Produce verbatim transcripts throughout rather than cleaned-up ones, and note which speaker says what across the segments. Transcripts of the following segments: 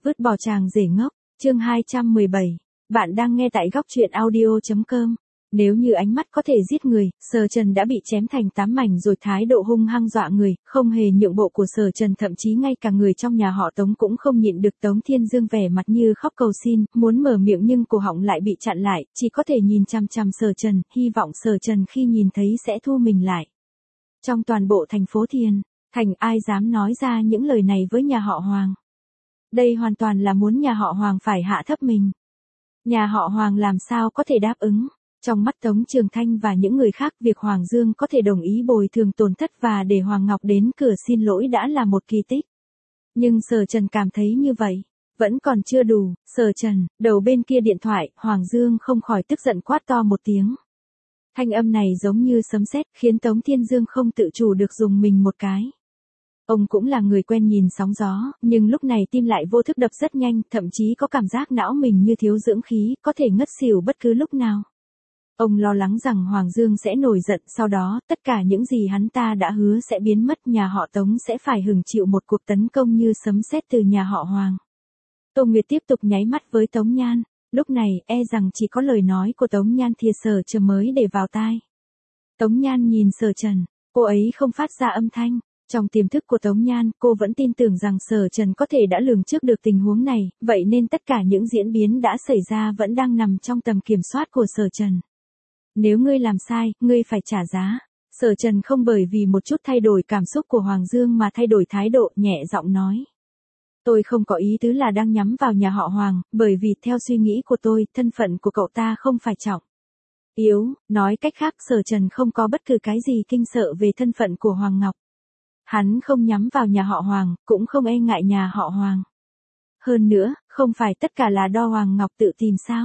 Speaker 1: Vứt bỏ chàng rể ngốc, chương hai trăm mười bảy. Bạn đang nghe tại góc truyện audio chấm com. Nếu như ánh mắt có thể giết người, Sở Trần đã bị chém thành tám mảnh rồi, thái độ hung hăng dọa người, không hề nhượng bộ của Sở Trần, thậm chí ngay cả người trong nhà họ Tống cũng không nhịn được. Tống Thiên Dương vẻ mặt như khóc cầu xin, muốn mở miệng nhưng cổ họng lại bị chặn lại, chỉ có thể nhìn chằm chằm Sở Trần, hy vọng Sở Trần khi nhìn thấy sẽ thu mình lại. Trong toàn bộ thành phố Thiên Thành, ai dám nói ra những lời này với nhà họ Hoàng? Đây hoàn toàn là muốn nhà họ Hoàng phải hạ thấp mình. Nhà họ Hoàng làm sao có thể đáp ứng? Trong mắt Tống Trường Thanh và những người khác, việc Hoàng Dương có thể đồng ý bồi thường tổn thất và để Hoàng Ngọc đến cửa xin lỗi đã là một kỳ tích. Nhưng Sở Trần cảm thấy như vậy vẫn còn chưa đủ. Sở Trần, đầu bên kia điện thoại, Hoàng Dương không khỏi tức giận quát to một tiếng. Thanh âm này giống như sấm sét, khiến Tống Thiên Dương không tự chủ được dùng mình một cái. Ông cũng là người quen nhìn sóng gió, nhưng lúc này tim lại vô thức đập rất nhanh, thậm chí có cảm giác não mình như thiếu dưỡng khí, có thể ngất xỉu bất cứ lúc nào. Ông lo lắng rằng Hoàng Dương sẽ nổi giận, sau đó, tất cả những gì hắn ta đã hứa sẽ biến mất, nhà họ Tống sẽ phải hứng chịu một cuộc tấn công như sấm sét từ nhà họ Hoàng. Tô Nguyệt tiếp tục nháy mắt với Tống Nhan, lúc này, e rằng chỉ có lời nói của Tống Nhan thì Sở Trần mới để vào tai. Tống Nhan nhìn Sở Trần, cô ấy không phát ra âm thanh. Trong tiềm thức của Tống Nhan, cô vẫn tin tưởng rằng Sở Trần có thể đã lường trước được tình huống này, vậy nên tất cả những diễn biến đã xảy ra vẫn đang nằm trong tầm kiểm soát của Sở Trần. Nếu ngươi làm sai, ngươi phải trả giá. Sở Trần không bởi vì một chút thay đổi cảm xúc của Hoàng Dương mà thay đổi thái độ, nhẹ giọng nói. Tôi không có ý tứ là đang nhắm vào nhà họ Hoàng, bởi vì theo suy nghĩ của tôi, thân phận của cậu ta không phải trọng yếu, nói cách khác Sở Trần không có bất cứ cái gì kinh sợ về thân phận của Hoàng Ngọc. Hắn không nhắm vào nhà họ Hoàng, cũng không e ngại nhà họ Hoàng. Hơn nữa, không phải tất cả là do Hoàng Ngọc tự tìm sao?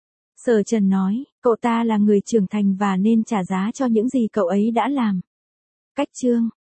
Speaker 1: Sở Trần nói, cậu ta là người trưởng thành và nên trả giá cho những gì cậu ấy đã làm. Cách chương